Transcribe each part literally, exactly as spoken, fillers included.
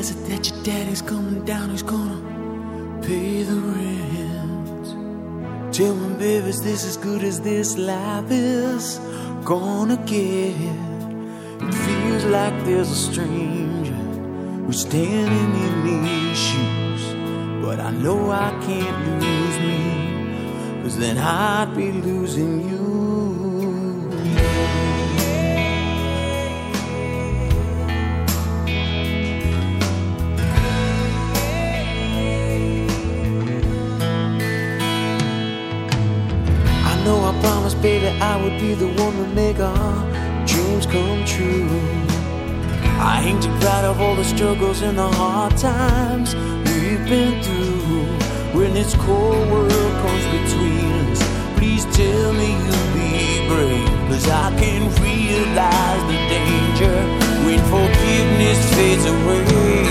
has it that your daddy's coming down, he's gonna pay the rent. Tell me, baby, is this as good as this life is gonna get? It feels like there's a stranger who's standing in these shoes, but I know I can't lose me, 'cause then I'd be losing you. I know I promised, baby, I would be the one to make our dreams come true. I ain't too proud of all the struggles and the hard times we've been through. When this cold world comes between us, please tell me you'll be brave, 'cause I can realize the danger when forgiveness fades away.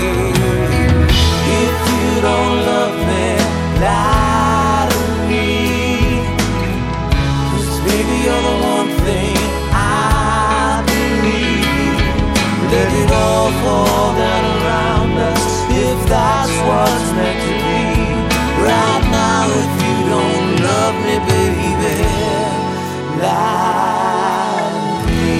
If you don't love me, lie to me, 'cause baby, you're the one thing I believe. Let it all fall down around us, if that's what's meant to be. Right now, if you don't love me, baby, lie to me.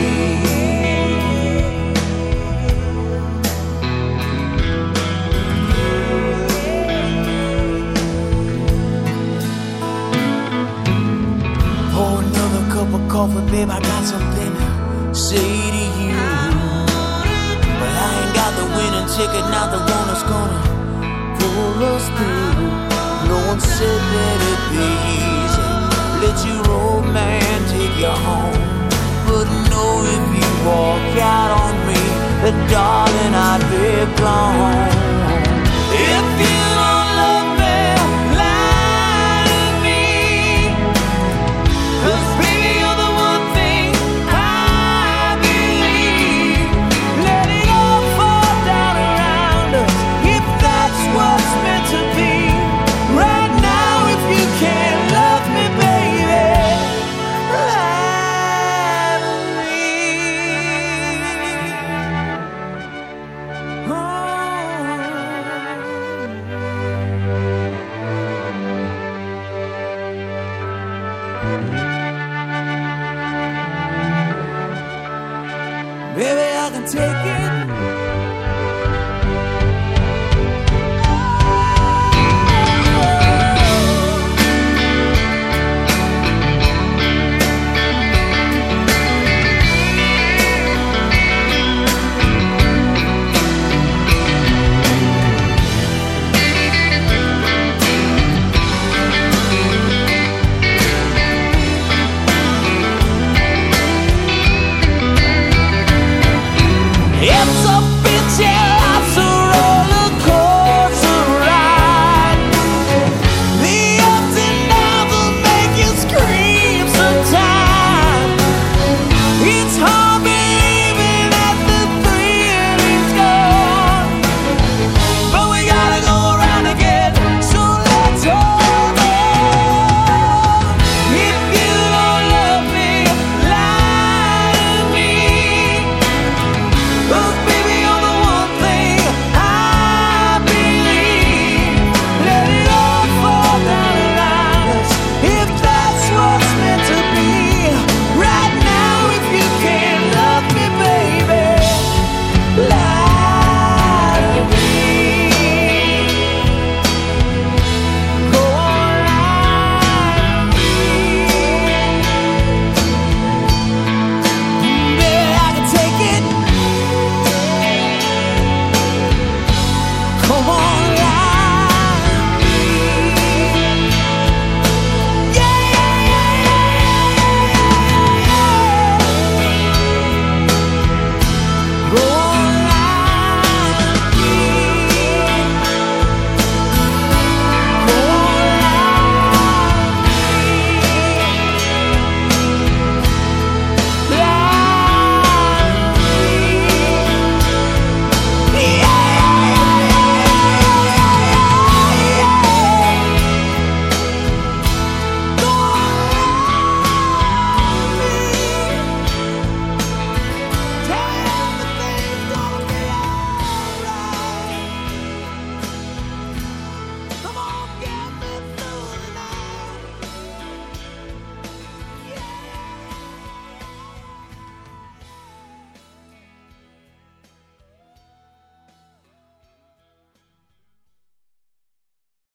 Pour another cup of coffee, babe, I got something to say to you. But I ain't got the winning ticket, not the one that's gonna pull us through. No one said that it'd be easy. Let your old man take you home. But know if you walk out on me, then darling, I'd be gone.